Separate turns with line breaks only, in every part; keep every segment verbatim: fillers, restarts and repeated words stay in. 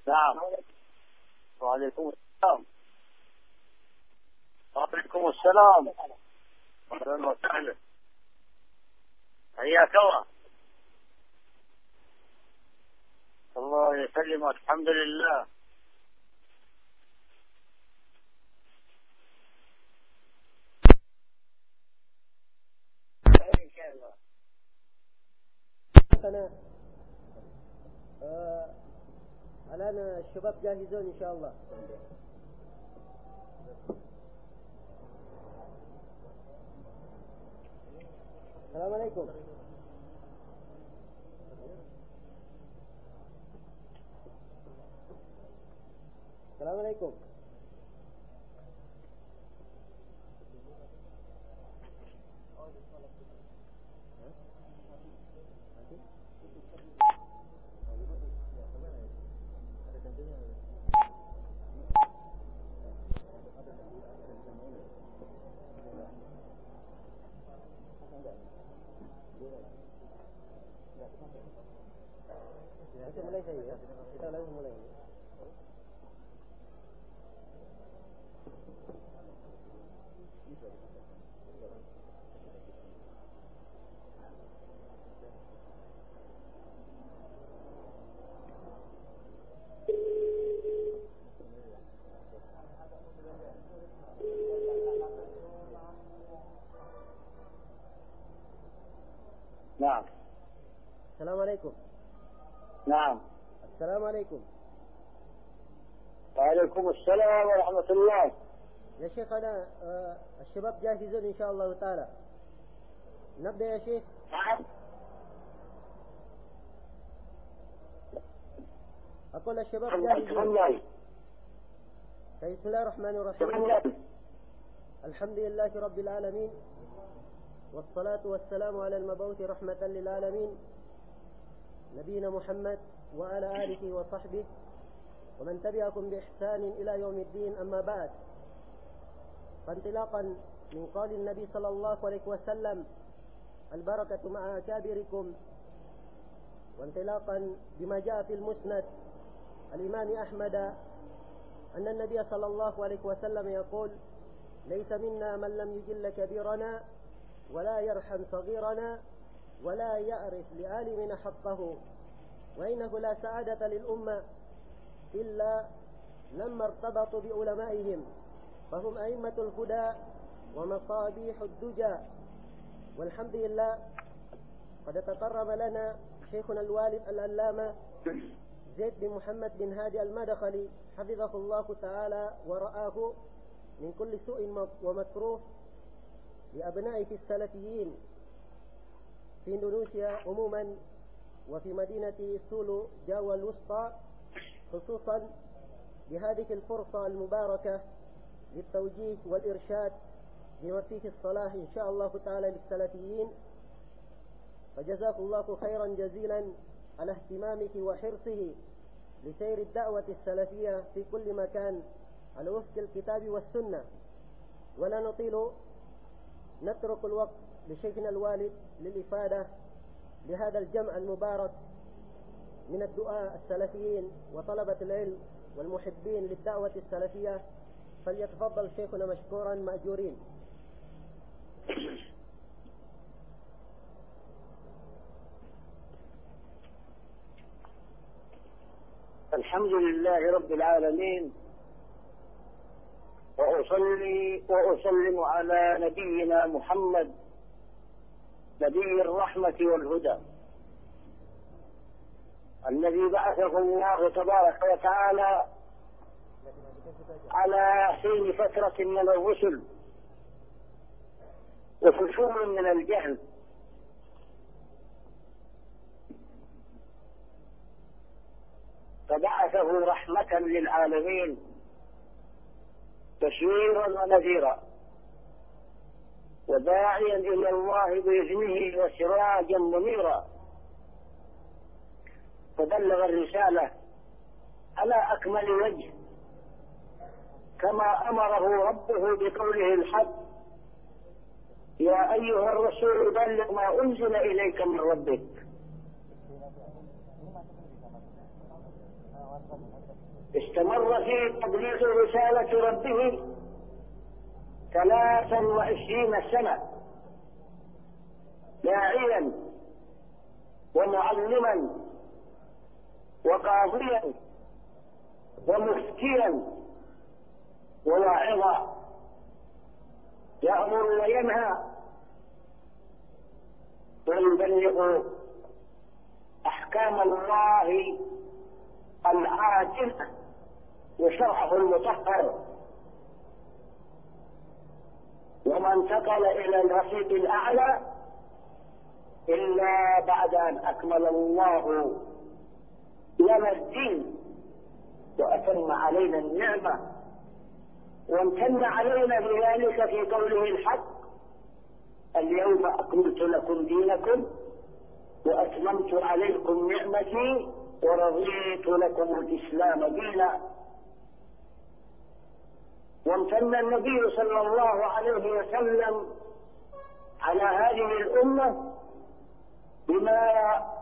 نعم. وعليكم السلام. وعليكم السلام. أهلا وسهلا. حياك الله. الله يسلمك. الحمد لله.
أنا آه الآن الشباب جاهزون إن شاء الله. السلام عليكم. السلام عليكم. Kita mulai saja ya. Kita langsung mulai.
نعم.
السلام عليكم.
نعم.
السلام عليكم.
وعليكم السلام ورحمة الله.
يا شيخ أنا آه الشباب جاهزون إن شاء الله تعالى. نبدأ يا شيخ.
نعم.
أقول الشباب جاهزون. بسم الله الرحمن الرحيم. الحمد لله رب العالمين، والصلاة والسلام على المبعوث رحمة للعالمين نبينا محمد وعلى آله وصحبه ومن تبعكم بإحسان إلى يوم الدين. أما بعد، فانطلاقا من قول النبي صلى الله عليه وسلم: البركة مع أكابركم، وانطلاقا بما جاء في المسند الإمام أحمد أن النبي صلى الله عليه وسلم يقول: ليس منا من لم يجل كبيرنا ولا يرحم صغيرنا ولا يعرف لعالمنا حقه، وإنه لا سعادة للأمة إلا لما ارتبطوا بعلمائهم، فهم أئمة الهدى ومصابيح الدجى. والحمد لله قد تقرب لنا شيخنا الوالد العلامة زيد بن محمد بن هادي المدخلي حفظه الله تعالى ورآه من كل سوء ومكروه لأبنائه السلفيين في إندونيسيا عموما وفي مدينة سولو جاوا الوسطى خصوصا بهذه الفرصة المباركة للتوجيه والإرشاد بما فيه الصلاح إن شاء الله تعالى للسلفيين. فجزاك الله خيرا جزيلا على اهتمامك وحرصه لسير الدعوة السلفية في كل مكان على وفق الكتاب والسنة. ولا نطيل، نترك الوقت لشيخنا الوالد للإفادة لهذا الجمع المبارك من الدعاء السلفيين وطلبة العلم والمحبين للدعوة السلفية. فليتفضل شيخنا مشكورا مأجورين.
الحمد لله رب العالمين، وأصلي وأسلم على نبينا محمد نبي الرحمة والهدى الذي بعثه الله تبارك وتعالى على حين فترة من الرسل وفشول من الجهل، فبعثه رحمة للعالمين بشيرا ونذيرا وداعيا إلى الله بإذنه وسراجا منيرا، فبلغ الرسالة على أكمل وجه كما أمره ربه بقوله الحق: يا أيها الرسول بلغ ما أنزل إليك من ربك. استمر في تبليغ رسالة ربه ثلاثا وعشرين سنة داعيا ومعلما وقاضيا ومفتيا وواعظا، يأمر وينهى ويبلغ أحكام الله العاجلة وشرعه المطهر. وما انتقل إلى الرفيق الأعلى إلا بعد أن أكمل الله لنا الدين وأتم علينا النعمة وامتن علينا بذلك في قوله الحق: اليوم أكملت لكم دينكم وأتممت عليكم نعمتي ورضيت لكم الإسلام دينا. وامتن النبي صلى الله عليه وسلم على هذه الأمة بما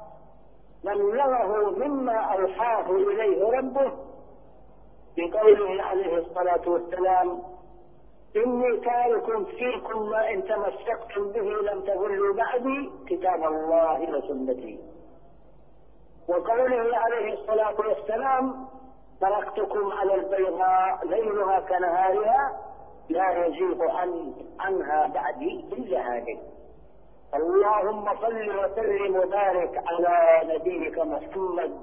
بلغه مما أوحاه إليه ربه بقوله عليه الصلاة والسلام: إني تارك فيكم ما إن تمسكتم به لم تضلوا بعدي كتاب الله وسنتي. وقوله عليه الصلاة والسلام: تركتكم على البيضاء ليلها كنهارها لا يزيغ عن عنها بعدي إلا هالك. اللهم صل وسلم وبارك على نبيك محمد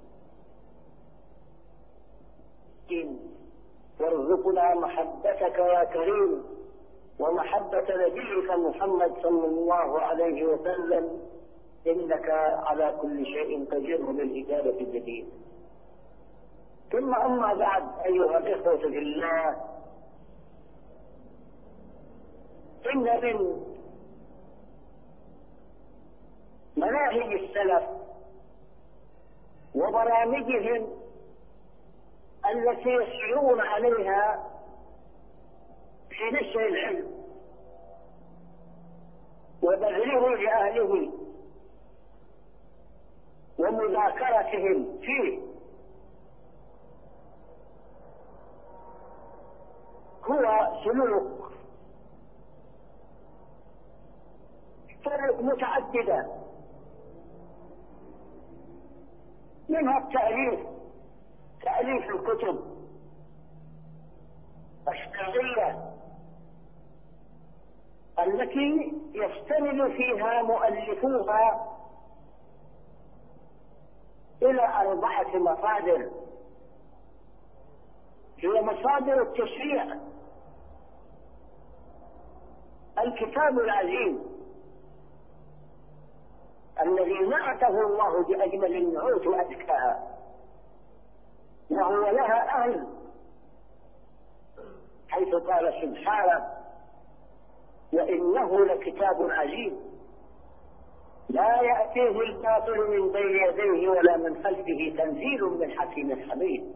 وارزقنا محبتك يا كريم ومحبة نبيك محمد صلى الله عليه وسلم، إنك على كل شيء قدير بالإجابة الجديد. ثم أما بعد أيها الإخوة في الله، إن من مناهج السلف وبرامجهم التي يسيرون عليها في نشر العلم وبذله لأهله ومذاكرتهم فيه هو سلوك طرق متعددة، منها التأليف، تأليف الكتب الشرعية التي يستند فيها مؤلفوها إلى أربعة مصادر، هي مصادر التشريع: الكتاب العزيز الذي نعته الله بأجمل النعوت وأزكاها، وهو لها أهل، حيث قال سبحانه: وإنه لكتاب عزيز لا يأتيه الباطل من بين يديه ولا من خلفه تنزيل من حكيم حميد.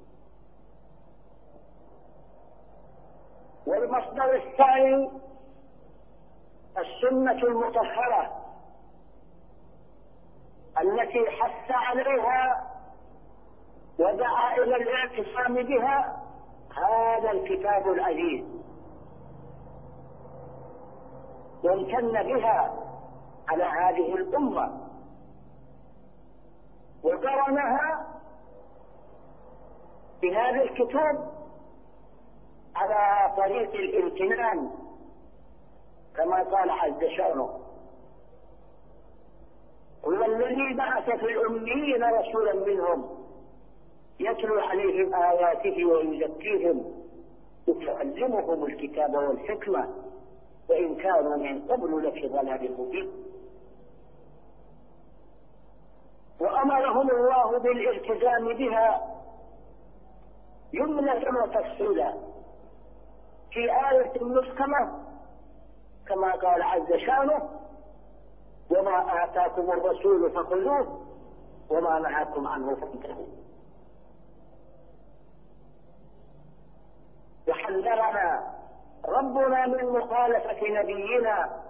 والمصدر الثاني السنة المطهرة التي حث عليها ودعا إلى الاعتصام بها هذا الكتاب العزيز، وامتن بها على هذه الأمة وقرنها بهذا الكتاب على طريق الامتنان كما قال عز شأنه: هو الذي بعث في الأميين رسولا منهم يتلو عليهم آياته ويزكيهم ويعلمهم الكتاب والحكمة وإن كانوا من قبل لفي ضلال مبين. وأمرهم الله بالالتزام بها جملة وتفصيلا في آية محكمة كما قال عز شأنه: وما آتاكم الرسول فخذوه وما نهاكم عنه فانتهوا. وحذرنا ربنا من مخالفة نبينا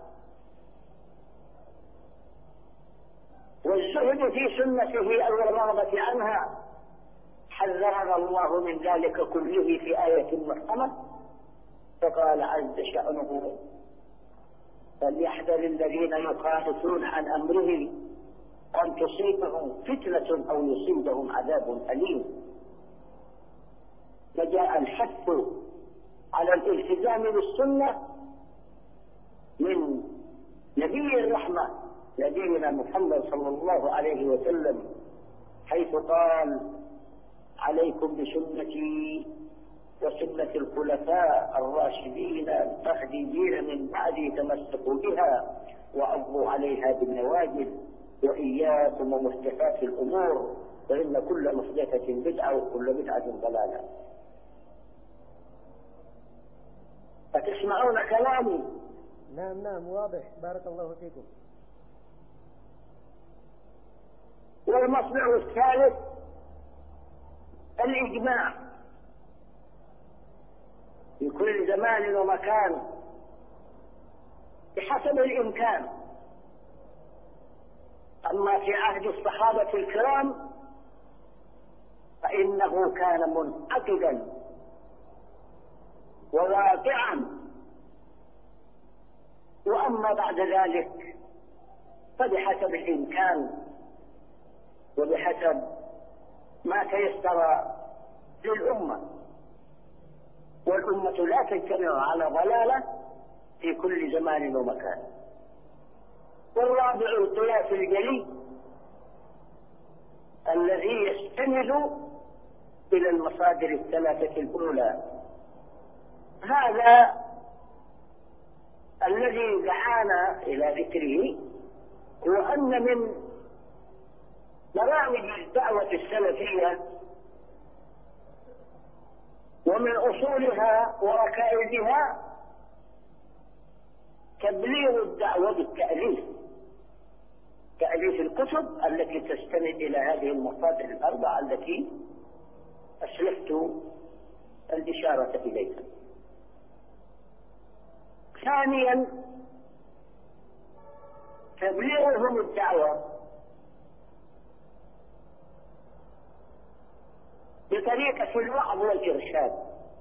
والزهد في سنته أو الرغبة عنها حذرنا الله من ذلك كله في آية محكمة، فقال عز شأنه: فليحذر الذين يخالفون عن أمره أن تصيبهم فتنة أو يصيبهم عذاب أليم. فجاء الحث على الالتزام بالسنة من نبي الرحمة نبينا محمد صلى الله عليه وسلم، حيث قال: عليكم بسنتي وسنة الخلفاء الراشدين المهديين من بعدي، تمسكوا بها وعضوا عليها بالنواجذ، وإياكم ومحدثات الأمور، فإن كل محدثة بدعة وكل بدعة ضلالة. فتسمعون كلامي؟
نعم نعم واضح، بارك الله فيكم.
والمصنع الثالث الإجماع في كل زمان ومكان بحسب الإمكان. أما في عهد الصحابة الكرام فإنه كان منعقدا وواقعا، وأما بعد ذلك فبحسب الإمكان وبحسب ما تيسر للأمة، والأمة لا تجتمع على ضلالة في كل زمان ومكان. والرابع القياس الجلي الذي يستند إلى المصادر الثلاثة الأولى. هذا الذي دعانا إلى ذكره هو أن من برامج الدعوة السلفية ومن أصولها وركائزها تبليغ الدعوة بالتأليف، تأليف الكتب التي تستند إلى هذه المصادر الأربعة التي أسلفت الإشارة إليها. ثانيا تبليغهم الدعوة بطريقة الوعظ والإرشاد،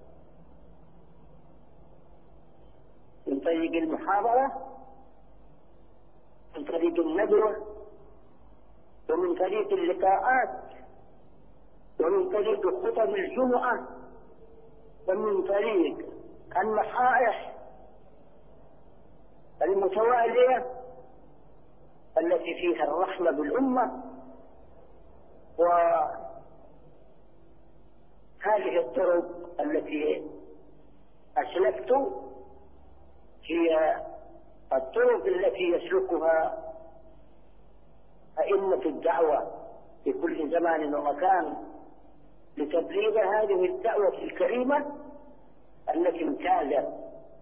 من طريق المحاضرة، من طريق الندوة، ومن طريق اللقاءات، ومن طريق خطب الجمعة، ومن طريق النصائح المتوالية التي فيها الرحمة بالأمة. وهذه الطرق التي أسلفت هي الطرق التي يسلكها أئمة الدعوة في كل زمان ومكان لتبليغ هذه الدعوة الكريمة التي امتازت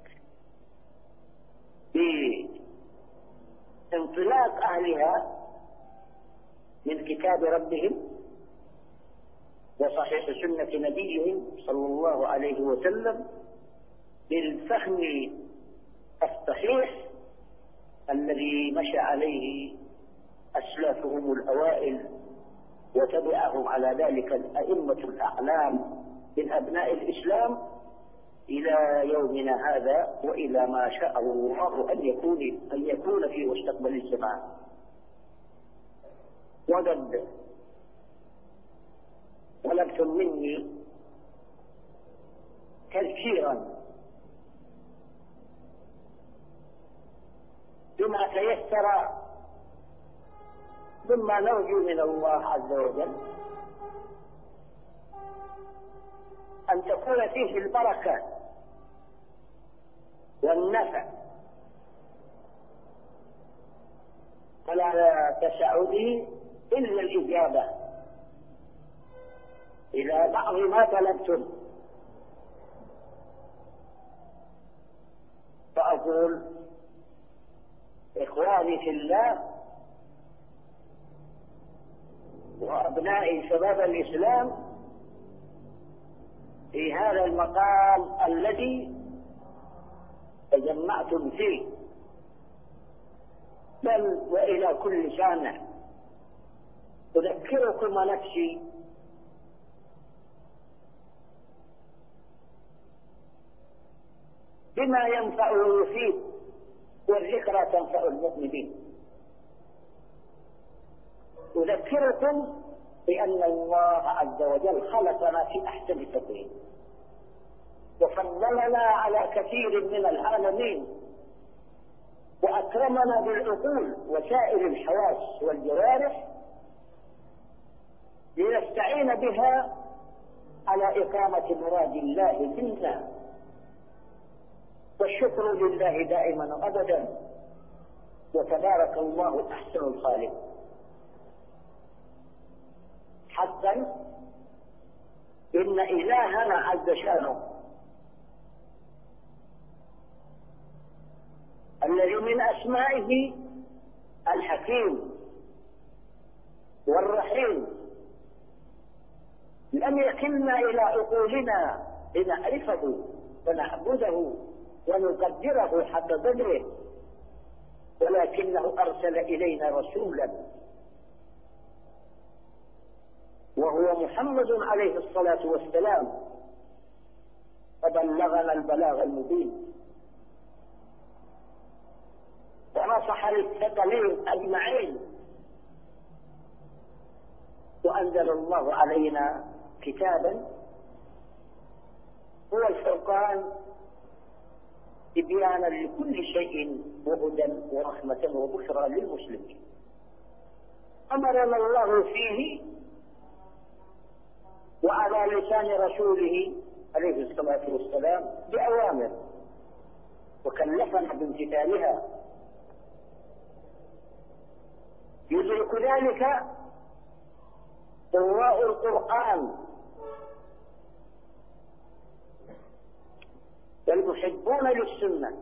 بانطلاق أهلها من كتاب ربهم وصحيح سنة نبيهم صلى الله عليه وسلم، بالفهم الصحيح الذي مشى عليه أسلافهم الأوائل وتبعهم على ذلك الأئمة الأعلام من أبناء الإسلام إلى يومنا هذا، وإلى ما شاء الله أن يكون أن يكون في مستقبل الزمان. وقد طلبتم مني تذكيرا بما تيسر مما نرجو من الله عز وجل أن تكون فيه البركة والنفع، فلا تسع به إلا الإجابة إلى بعض ما طلبتم. فأقول إخواني في الله وأبنائي شباب الإسلام في هذا المقام الذي تجمعتم فيه، بل وإلى كل سامع، أذكركم ونفسي بما ينفع ويفيد، والذكرى تنفع المؤمنين. أذكركم بأن الله عز وجل خلقنا في أحسن تقويم، وفضلنا على كثير من العالمين، وأكرمنا بالعقول وسائر الحواس والجوارح لنستعين بها على إقامة مراد الله منا، والشكر لله دائما أبدا، وتبارك الله أحسن الخالق. حقا إن إلهنا عز شانه الذي من أسمائه الحكيم والرحيم لم يكلنا إلى عقولنا لنعرفه ونعبده ونقدره حق قدره، ولكنه أرسل إلينا رسولا وهو محمد عليه الصلاة والسلام، فبلغنا البلاغ المبين ونصح للثقلين أجمعين، وأنزل الله علينا كتابا هو الفرقان تبيانا لكل شيء وهدى ورحمة وبشرى للمسلمين. أمرنا الله فيه وعلى لسان رسوله عليه الصلاة والسلام بأوامر، وكلفنا بامتثالها. يدرك ذلك قراء القرآن والمحبون للسنة،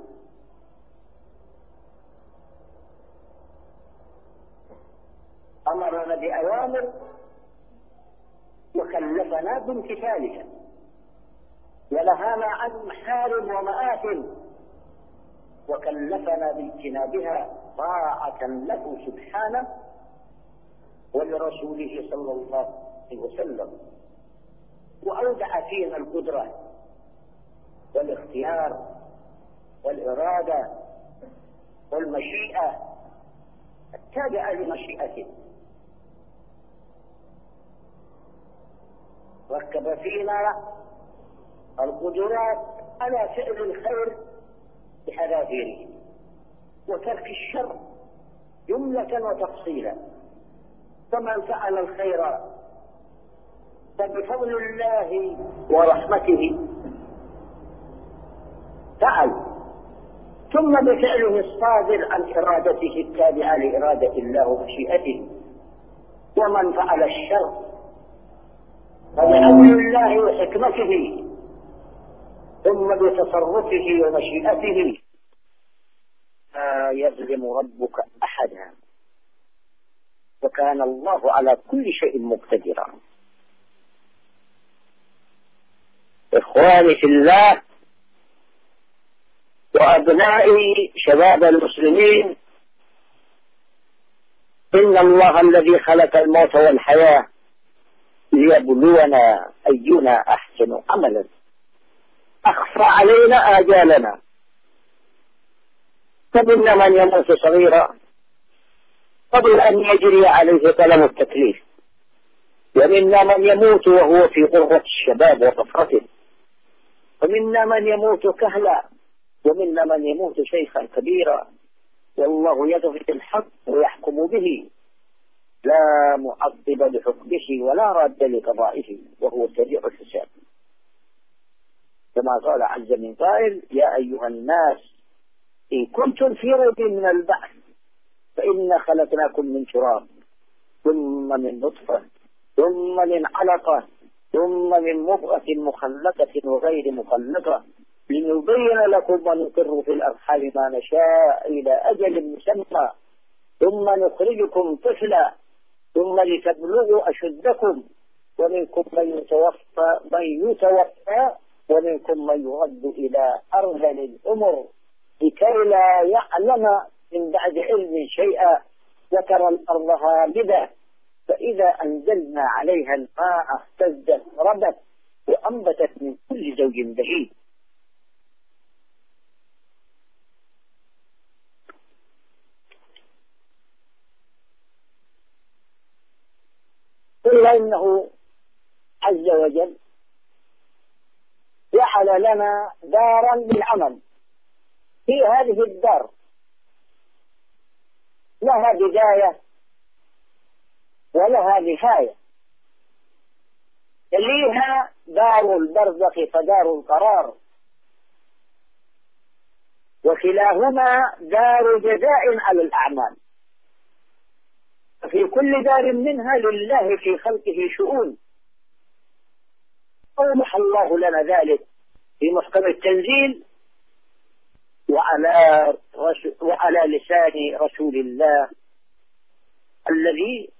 أمرنا بأوامر وكلفنا بامتثالها، ونهانا عن محارم ومآثم وكلفنا باجتنابها طاعة له سبحانه ولرسوله صلى الله عليه وسلم. وأودع فينا القدرة والاختيار والإرادة والمشيئة التابعة لمشيئته، ركب فينا القدرات على فعل الخير بحذافيره وترك الشر جملة وتفصيلا. فمن فعل الخير فبفضل الله ورحمته فعل، ثم بفعله الصادر عن إرادته التابعة لإرادة الله ومشيئته. ومن فعل الشر فبأمر الله وحكمته ثم بتصرفه ومشيئته. لا يظلم ربك أحدا وكان الله على كل شيء مقتدرا. إخواني في الله وأبنائي شباب المسلمين، إن الله الذي خلق الموت والحياة ليبلونا أينا أحسن عملا أخفى علينا آجالنا، فمنا من يموت صغيرا قبل أن يجري عليه قلم التكليف، ومنا من يموت وهو في قرة الشباب وطفرته، ومنا من يموت كهلا، ومنا من يموت شيخا كبيرا، والله يقضي الحق ويحكم به، لا معقب لحكمه ولا راد لقضائه، وهو سريع الحساب. كما قال عز من قائل: يا أيها الناس إن كنتم في ريب من البعث فإنا خلقناكم من تراب ثم من نطفة ثم من علقة ثم من مضغة مخلقة وغير مخلقة لنبين لكم ونقر في الأرحام ما نشاء إلى أجل مسمى ثم نخرجكم طفلا ثم لتبلغوا أشدكم ومنكم من يتوفى من يتوفى ومنكم من يرد إلى أرذل الأمر لكي لا يعلم من بعد علم شيئا وترى الأرض هامدة فإذا أنزلنا عليها الماء اهتزت ربت وأنبتت من كل زوج بهيج. إنه عز وجل جعل لنا دارا للعمل. في هذه الدار لها بداية ولها نهاية، تليها دار البرزخ فدار القرار، وكلاهما دار جزاء على الأعمال. في كل دار منها لله في خلقه شؤون، أوضح الله لنا ذلك في محكم التنزيل وعلى, وعلى لسان رسول الله الذي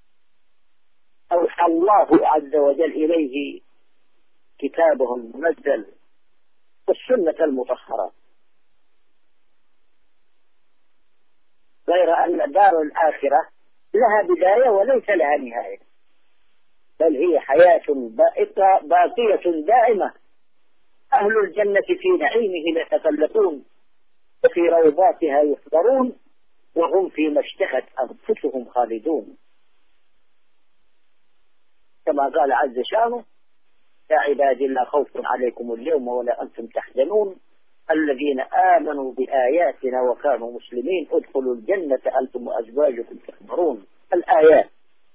أوحى الله عز وجل إليه كتابه المنزل والسنة المطهرة. غير أن دار الآخرة لها بداية وليس لها نهاية، بل هي حياة باقية دائمة. أهل الجنة في نعيمه يتفلتون وفي روضاتها يحضرون وهم فيما اشتهت أنفسهم خالدون، كما قال عز شانه: يا عبادي لا خوف عليكم اليوم ولا أنتم تحزنون الذين آمنوا بآياتنا وكانوا مسلمين ادخلوا الجنة أنتم وأزواجكم تحبرون. الآيات.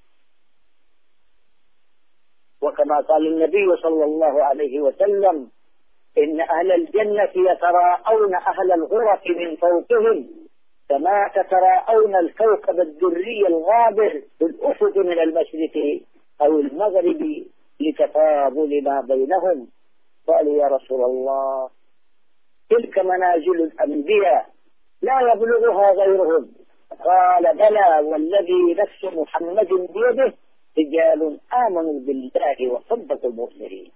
وكما قال النبي صلى الله عليه وسلم: إن أهل الجنة يتراءون أهل الغرف من فوقهم كما تتراءون الكوكب الدري الغابر بالأفق من المشرق أو المغرب لتفاضل ما بينهم. قالوا: يا رسول الله، تلك منازل الأنبياء لا يبلغها غيرهم. قال: بلى والذي نفس محمد بيده رجال آمنوا بالله وصدقوا المرسلين.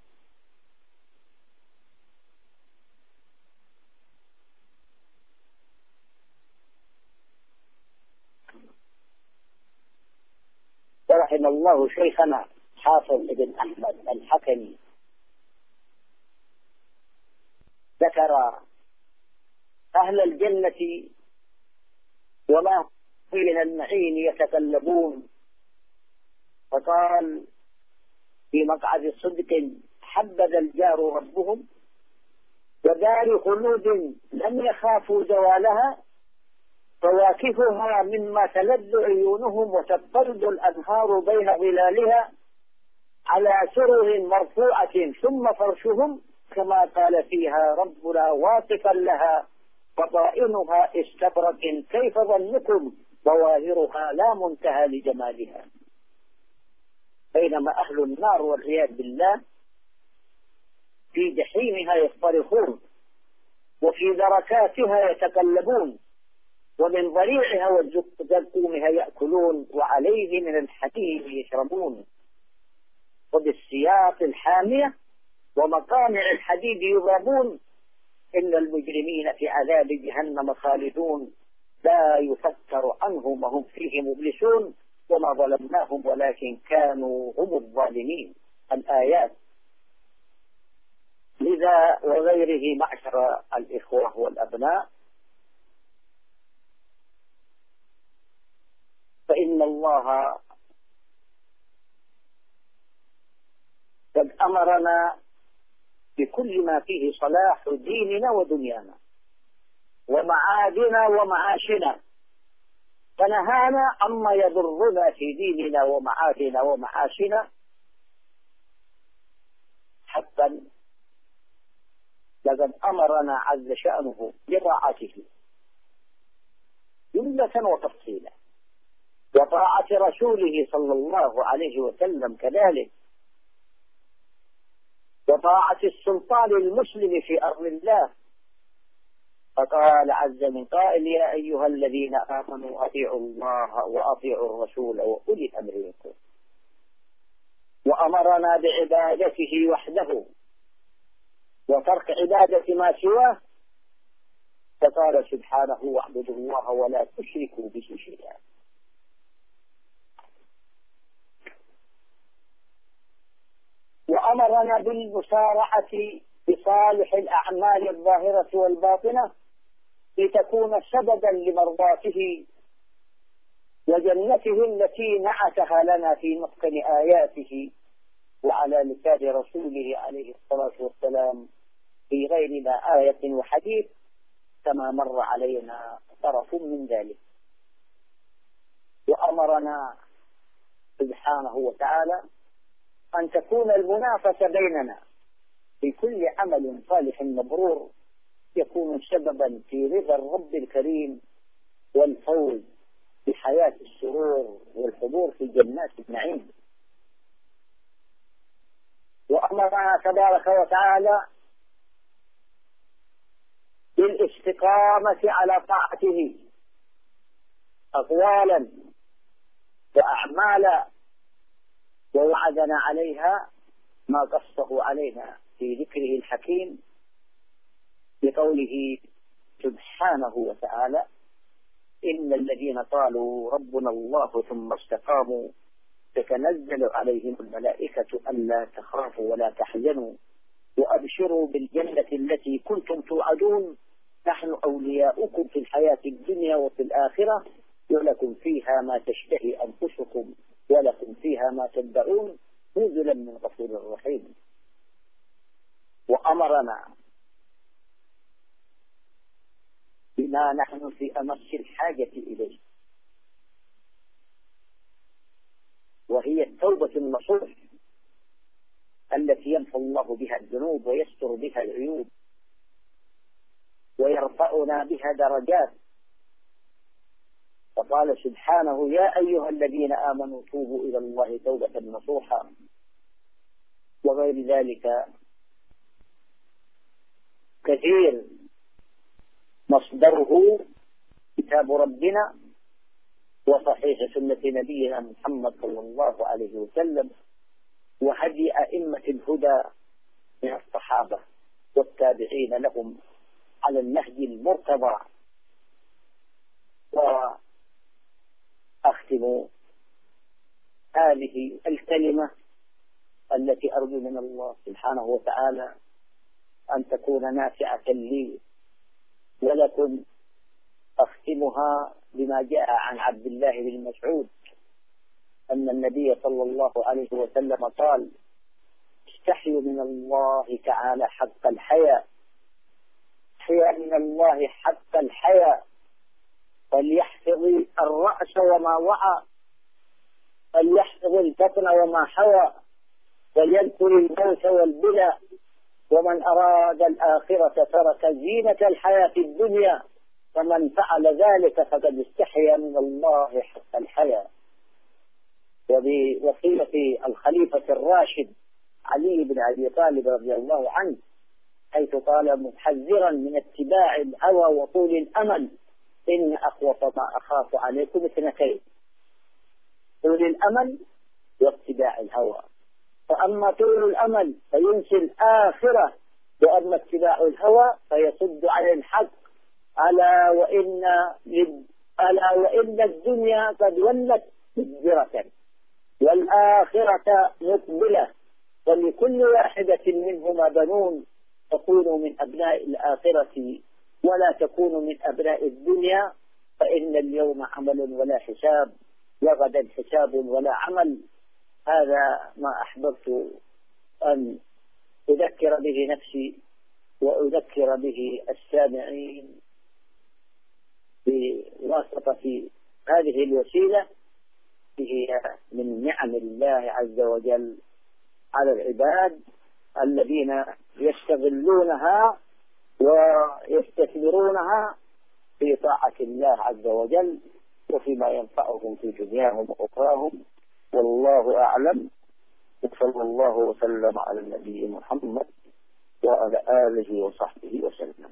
ورحم الله شيخنا حافظ ابن أحمد الحكمي، ذكر أهل الجنة وما من النعيم يتكلمون، فقال: في مقعد صدق حبذا الجار ربهم ودار خلود لم يخافوا زوالها، فواكهها مما تلذ عيونهم وتضطرد الأنهار بين ظلالها على سرر مرفوعة ثم فرشهم كما قال فيها ربنا واصفا لها بطائنها استبرق كيف ظنكم ظواهرها لا منتهى لجمالها. بينما أهل النار والعياذ بالله في جحيمها يصطرخون وفي دركاتها يتقلبون ومن ضريعها وزقومها يأكلون وعليه من الحديد يشربون وبالسياط الحامية ومقامع الحديد يضربون. إن المجرمين في عذاب جهنم خالدون لا يفتر عنهم وهم فيه مبلسون وما ظلمناهم ولكن كانوا هم الظالمين. الآيات. لذا وغيره معشر الإخوة والأبناء، فإن الله قد أمرنا بكل ما فيه صلاح ديننا ودنيانا ومعادنا ومعاشنا، فنهانا عما يضرنا في ديننا ومعادنا ومعاشنا. حتى لقد أمرنا عز شأنه بطاعته جملة وتفصيلا، وطاعة رسوله صلى الله عليه وسلم كذلك، وطاعة السلطان المسلم في أرض الله. فقال عز من قائل: يا أيها الذين آمنوا أطيعوا الله وأطيعوا الرسول وأولي الأمر منكم. وأمرنا بعبادته وحده وترك عبادة ما سواه، فقال سبحانه: واعبدوا الله ولا تشركوا به شيئا. وأمرنا بالمسارعة بصالح الأعمال الظاهرة والباطنة لتكون سببا لمرضاته وجنته التي نعتها لنا في محكم آياته وعلى لسان رسوله عليه الصلاة والسلام في غير ما آية وحديث كما مر علينا طرف من ذلك. وأمرنا سبحانه وتعالى أن تكون المنافسة بيننا في كل عمل صالح مبرور يكون سببا في رضا الرب الكريم والفوز بحياة السرور والحضور في جنات النعيم. وأمرنا تبارك وتعالى بالاستقامة على طاعته أقوالا وأعمالا، ووعدنا عليها ما قصه علينا في ذكره الحكيم بقوله سبحانه وتعالى: إن الذين قالوا ربنا الله ثم استقاموا تتنزل عليهم الملائكة ألا تخافوا ولا تحزنوا وأبشروا بالجنة التي كنتم توعدون نحن أولياؤكم في الحياة الدنيا وفي الآخرة ولكم فيها ما تشتهي أنفسكم ولكم فيها ما تدعون نزلا من غفور رحيم. وأمرنا بما نحن في أمس الحاجة إليه، وهي التوبة النصوح التي يمحو الله بها الذنوب ويستر بها العيوب ويرفعنا بها درجات. فقال سبحانه: يا أيها الذين آمنوا توبوا إلى الله توبة نصوحا. وغير ذلك كثير مصدره كتاب ربنا وصحيح سنة نبينا محمد صلى الله عليه وسلم وهدي أئمة الهدى من الصحابة والتابعين لهم على النهج المرتضى. وأختم هذه الكلمة التي أرجو من الله سبحانه وتعالى أن تكون نافعة لي ولكم، أختمها بما جاء عن عبد الله بن مسعود أن النبي صلى الله عليه وسلم قال: استحيوا من الله تعالى حق الحياء، استحيا من الله حق الحياء، فليحفظ الرأس وما وعى، فليحفظ البطن وما حوى، وليذكر الموت والبلى، ومن أراد الآخرة ترك زينة الحياة الدنيا، فمن فعل ذلك فقد استحيا من الله حق الحياء. وبوصية الخليفة الراشد علي بن أبي طالب رضي الله عنه حيث قال محذرا من اتباع الهوى وطول الأمل: إن أخوف ما أخاف عليكم اثنتين، طول الأمل واتباع الهوى. فأما طول الأمل فينسي الآخرة، وأما اتباع الهوى فيصد عن الحق. ألا وإن ألا وإن الدنيا قد ولت مدبرة والآخرة مقبلة، ولكل واحدة منهما بنون، تكونوا من أبناء الآخرة ولا تكونوا من أبناء الدنيا، فإن اليوم عمل ولا حساب وغدا حساب ولا عمل. هذا ما أحببت أن أذكر به نفسي وأذكر به السامعين بواسطة هذه الوسيلة، هي من نعم الله عز وجل على العباد الذين يستغلونها ويستثمرونها في طاعة الله عز وجل وفيما ينفعهم في دنياهم وأخراهم. والله أعلم، وصلى الله وسلم على النبي محمد وعلى آله وصحبه وسلم.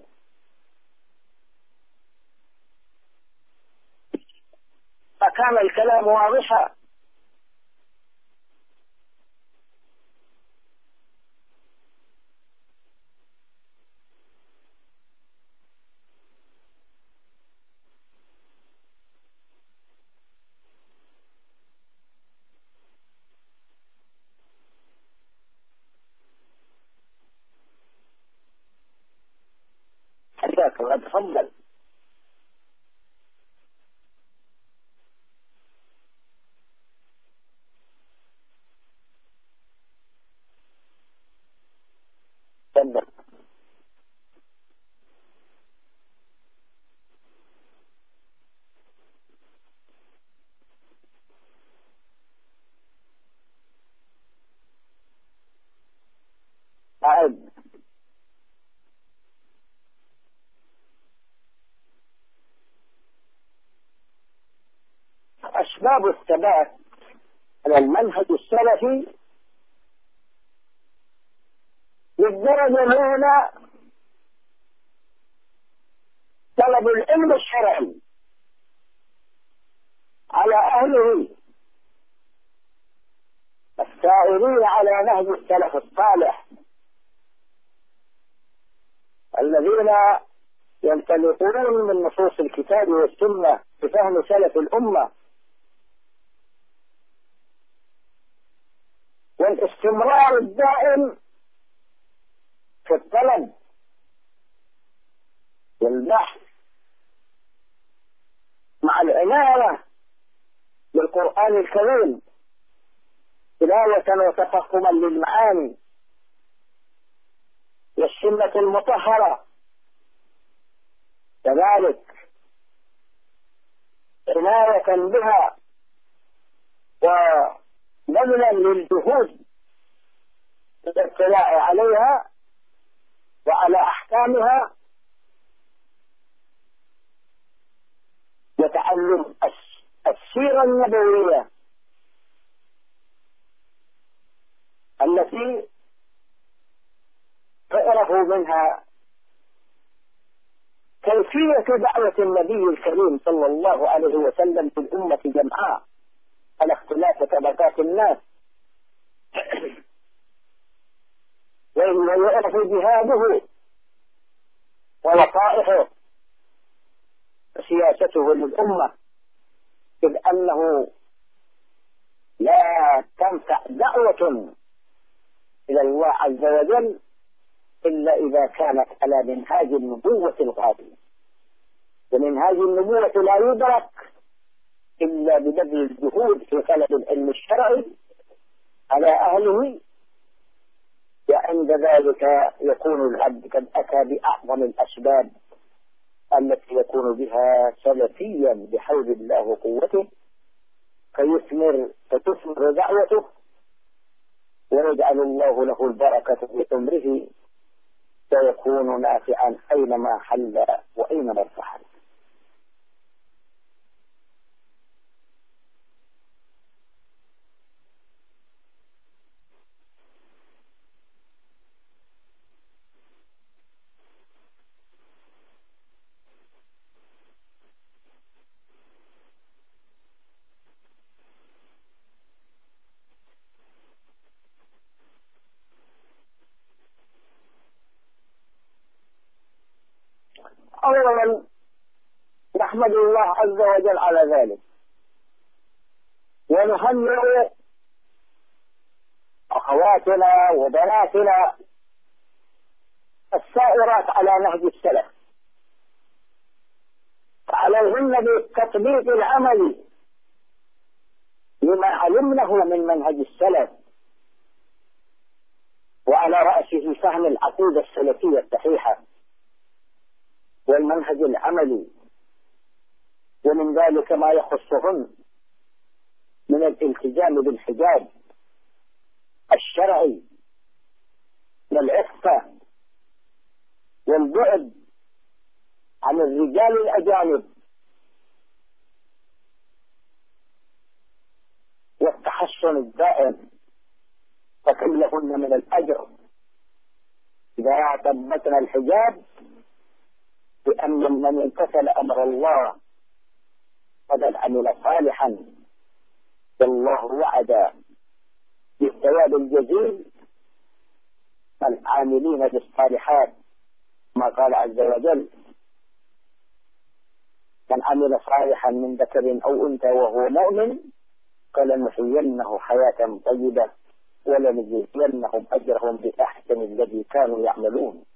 أكان الكلام واضحا؟ حياك الله، تفضل. أسباب الثبات على المنهج السلفي للدرجة الأولى طلب العلم الشرعي على أهله السائرين على نهج السلف الصالح الذين ينطلقون من نصوص الكتاب والسنة بفهم سلف الأمة، والاستمرار الدائم في الطلب والبحث مع العناية بالقرآن الكريم تلاوة وتفهما للمعاني، والسنة المطهرة كذلك عناية بها وبذلا للجهود بالاطلاع عليها وعلى أحكامها وتعلم السيرة النبوية التي تعرف منها كيفية دعوة النبي الكريم صلى الله عليه وسلم في الأمة جمعاء على اختلاف طبقات الناس، ويعرف جهاده ولطائفه وسياسته للأمة، إذ أنه لا تنفع دعوة إلى الله عز وجل إلا إذا كانت على منهاج النبوة الغالية، ومنهاج النبوة لا يدرك إلا ببذل الجهود في طلب العلم الشرعي على أهله، وعند ذلك يكون العبد قد أتى بأعظم الأسباب التي يكون بها سلفيا بحول الله وقوته فيثمر فتثمر دعوته ويجعل الله له البركة في عمره فيكون نافعا أينما حل وأينما ارتحل. أولا نحمد الله عز وجل على ذلك، ونهنئ أخواتنا وبناتنا السائرات على نهج السلف، فعليهن بالتطبيق العملي لما علمناه من منهج السلف، وعلى رأسه فهم العقيدة السلفية الصحيحة والمنهج العملي، ومن ذلك ما يخصهن من الالتزام بالحجاب الشرعي والعفة والبعد عن الرجال الأجانب والتحسن الدائم، فكم لهن من الأجر إذا اعتبتنا الحجاب بأن من امتثل أمر الله قد عمل صالحا، والله وعد بالثواب الجزيل العاملين بالصالحات، ما قال عز وجل: من عمل صالحا من ذكر أو أنثى وهو مؤمن فلنحيينه حياة طيبة ولنجزينهم أجرهم بأحسن الذي كانوا يعملون.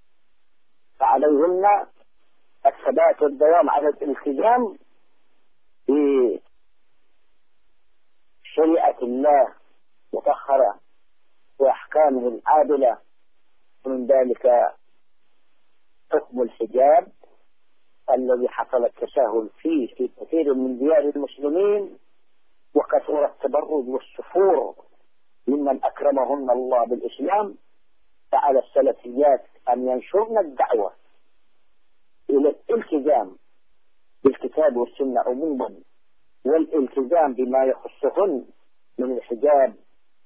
فعليهن الثبات والدوام على الالتزام بشريعة الله مطهرة وأحكامه العادلة، ومن ذلك حكم الحجاب الذي حصل التساهل فيه في كثير من ديار المسلمين، وكثر التبرج والسفور ممن أكرمهن الله بالإسلام. فعلى السلفيات أن ينشرن الدعوة إلى الالتزام بالكتاب والسنة عموما،
والالتزام بما يخصهن من الحجاب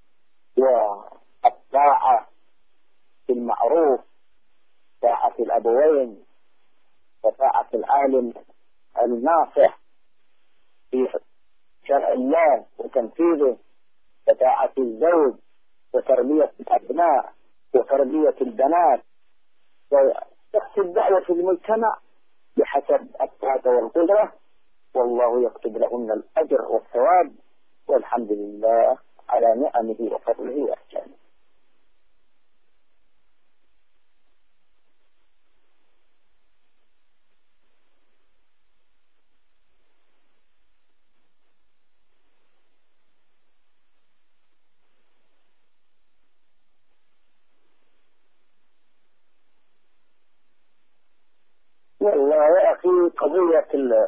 والطاعة بالمعروف، طاعة الأبوين وطاعة العالم الناصح في شرع الله وتنفيذه، وطاعة الزوج وتربية الأبناء وتربية البنات، وتقصد الدعوة في المجتمع بحسب الطاقة والقدرة، والله يكتب لهن الأجر والثواب، والحمد لله على نعمه وفضله وإحسانه. والله يا أخي قضية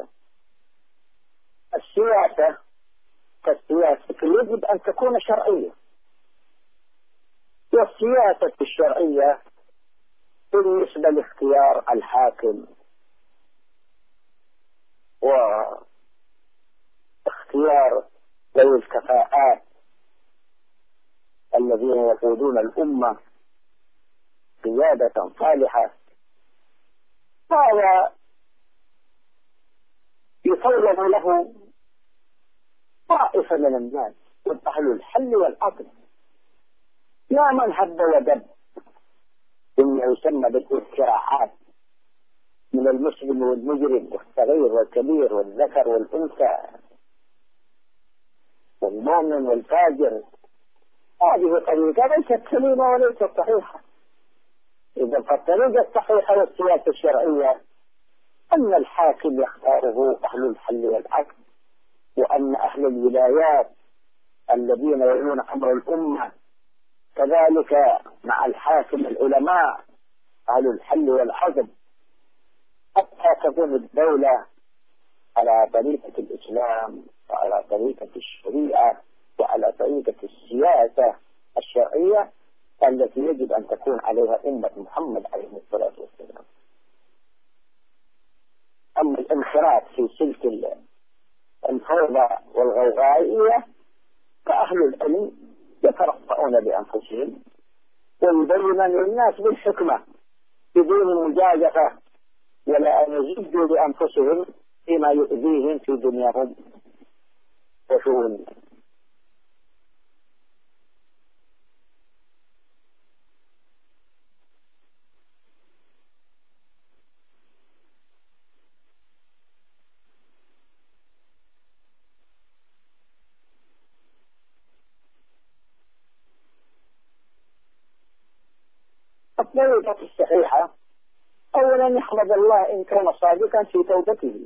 السياسة كالسياسة يجب أن تكون شرعية، والسياسة الشرعية بالنسبة لاختيار الحاكم واختيار ذوي الكفاءات الذين يقودون الأمة قيادة صالحة، هذا يفوض له طائفة من الناس أهل الحل والعقد، لا من هب ودب بما يسمى بالاختراعات من المسلم والمجرم والصغير والكبير والذكر والأنثى والمؤمن والفاجر. هذه طريقة ليست سليمة وليست صحيحة. إذا فالطريقة الصحيحة والسياسة الشرعية أن الحاكم يختاره أهل الحل والعقد، وأن أهل الولايات الذين يولون أمر الأمة كذلك مع الحاكم العلماء أهل الحل والعقد، حتى تكون الدولة على طريقة الإسلام وعلى طريقة الشريعة وعلى طريقة السياسة الشرعية التي يجب أن تكون عليها أمة محمد عليه الصلاة والسلام. أما الانخراط في سلك الفوضى والغوغائية فأهل العلم يترفعون بأنفسهم ويبينون للناس بالحكمة بدون مجازفة، ولا أن يزيدوا بأنفسهم فيما يؤذيهم في دنياهم وشؤونهم. الطريقة الصحيحة أولا يحمد الله إن كان صادقا في توبته،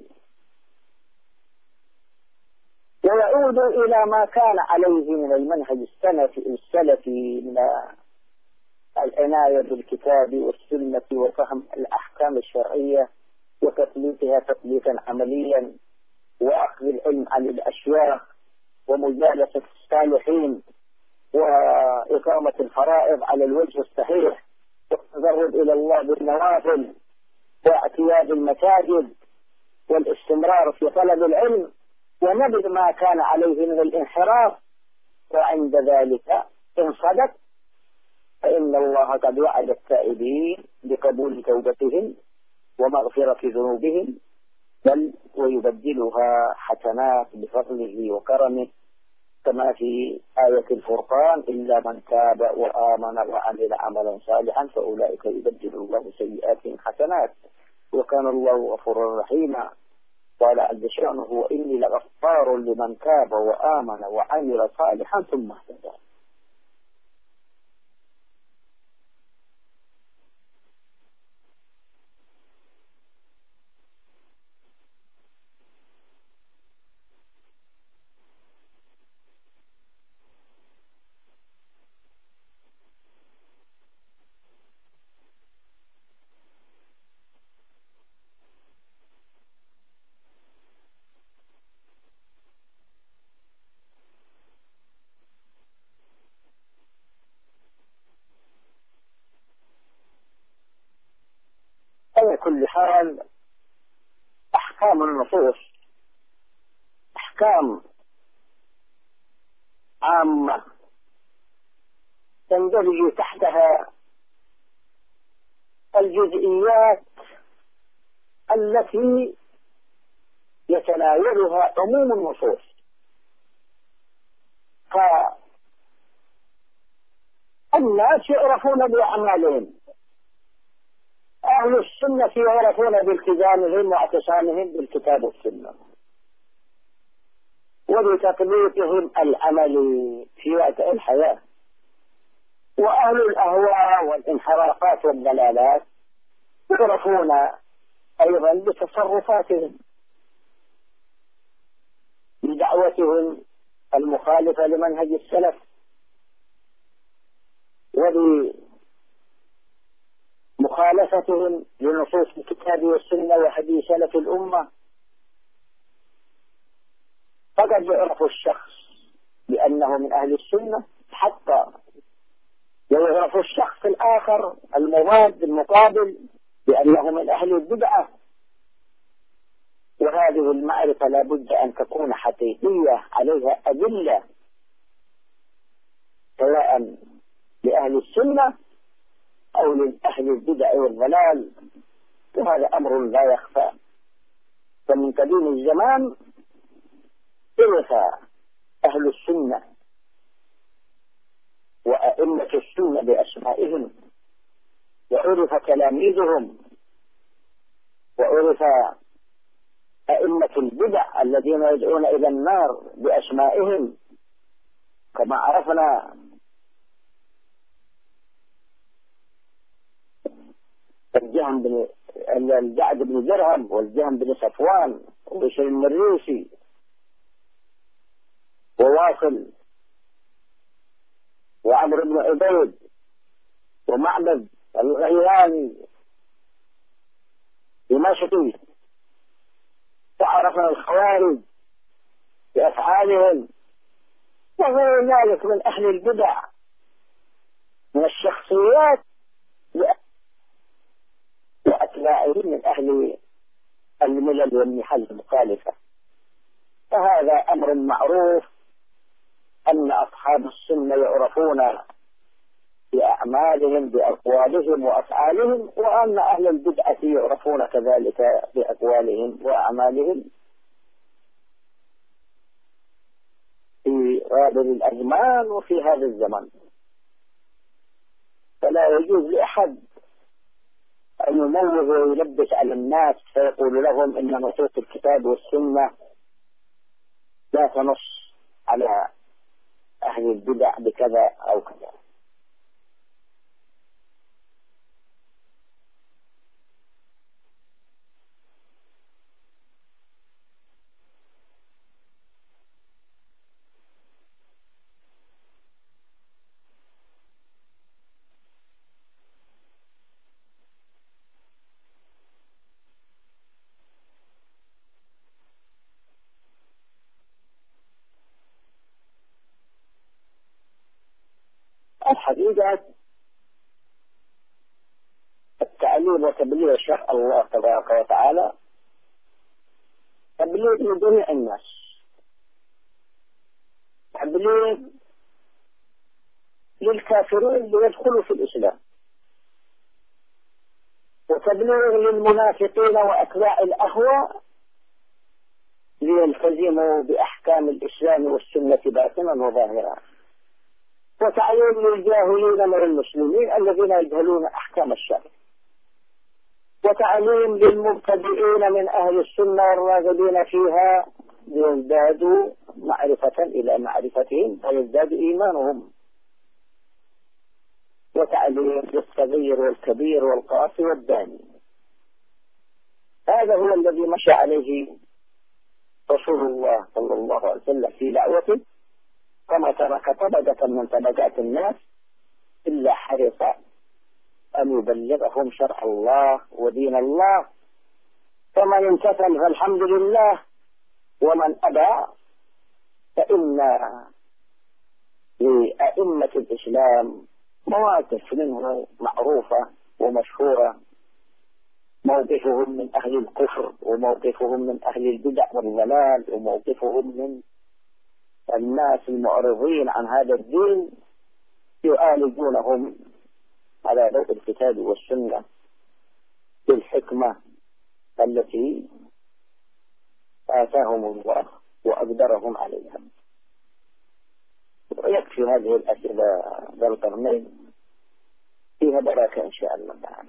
ويعود إلى ما كان عليه من المنهج السلفي من العناية بالكتاب والسنة وفهم الأحكام الشرعية وتطبيقها تطبيقا عمليا، وأخذ العلم عن الأشياخ ومجالسة الصالحين وإقامة الفرائض على الوجه الصحيح والتقرب إلى الله بالنوافل واعتياد المساجد والاستمرار في طلب العلم ونبذ ما كان عليه من الانحراف. وعند ذلك إن صدق فإن الله قد وعد التائبين بقبول توبتهم ومغفرة ذنوبهم، بل ويبدلها حسنات بفضله وكرمه، كما في آية الفرقان: إلا من تاب وآمن وعمل عملا صالحا فأولئك يبدل الله سيئاتهم حسنات وكان الله غفورا رحيما. قال عز شأنه: وإني لغفار لمن تاب وآمن وعمل صالحا ثم اهتدى. على كل حال أحكام النصوص أحكام عامة تندرج تحتها الجزئيات التي يتناولها عموم النصوص. فالناس يعرفون بأعمالهم، أهل السنة يعرفون بالتزامهم واعتصامهم بالكتاب والسنة وبتطبيقهم العملي في واقع الحياة. وأهل الأهواء والانحرافات والضلالات يعرفون أيضا بتصرفاتهم، بدعوتهم المخالفة لمنهج السلف وبمخالفتهم لنصوص الكتاب والسنة وهدي سلف الأمة. فقد يعرف الشخص بأنه من أهل السنة حتى يعرف الشخص الآخر المضاد المقابل بأنه من أهل البدعة. وهذه المعرفة لا بد أن تكون حقيقية عليها أدلة سواء لأهل السنة أو لأهل البدع والضلال، وهذا أمر لا يخفى. فمن قديم الزمان عرف أهل السنة وأئمة السنة بأسمائهم، وعرف تلاميذهم، وعرف أئمة البدع الذين يدعون إلى النار بأسمائهم، كما عرفنا الجهم بن الجعد بن درهم والجهم بن صفوان وبشر المريسي وواصل وعمر بن عبيد ومعبد الغيلاني دمشقي. تعرفنا الخوارج بأفعالهم وغير ذلك من أهل البدع من الشخصيات وأتباعهم من أهل الملل والنحل المخالفة. فهذا أمر معروف أن أصحاب السنة يعرفون بأعمالهم بأقوالهم وأفعالهم، وأن أهل البدعة يعرفون كذلك بأقوالهم وأعمالهم في غابر الأزمان وفي هذا الزمن. فلا يجوز لأحد أن يموز ويلبس على الناس فيقول لهم إن نصوص الكتاب والسنة لا تنص على أهل البدع بكذا أو كذا. الحقيقة التعليم وتبليغ شرع الله تبارك وتعالى تبليغ لجميع الناس، تبليغ للكافرين ليدخلوا في الإسلام، وتبليغ للمنافقين وأتباع الأهواء ليلتزموا بأحكام الإسلام والسنة باطنا وظاهرا، وتعليم للجاهلين من المسلمين الذين يجهلون أحكام الشرع، وتعليم للمبتدئين من أهل السنة والراغبين فيها ليزدادوا معرفة إلى معرفتهم ويزداد إيمانهم، وتعليم للصغير والكبير والقاصي والداني. هذا هو الذي مشى عليه رسول الله صلى الله عليه وسلم في دعوته، كما ترك طبقة من طبقات الناس إلا حرص أن يبلغهم شرع الله ودين الله، فمن امتثل فالحمد لله، ومن أبى فإن لأئمة الإسلام مواقف منه معروفة ومشهورة موقفهم من أهل الكفر، وموقفهم من أهل البدع والضلال، وموقفهم من الناس المعرضين عن هذا الدين، يعالجونهم على ضوء الكتاب والسنة بالحكمة التي آتاهم الله وأقدرهم عليها. ويكفي هذه الأسئلة ذا القرنين، فيها بركة إن شاء الله تعالى.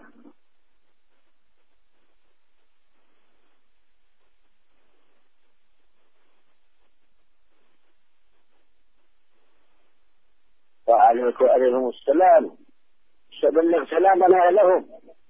وعليكم وعليهم السلام، بلغ سلامنا لهم.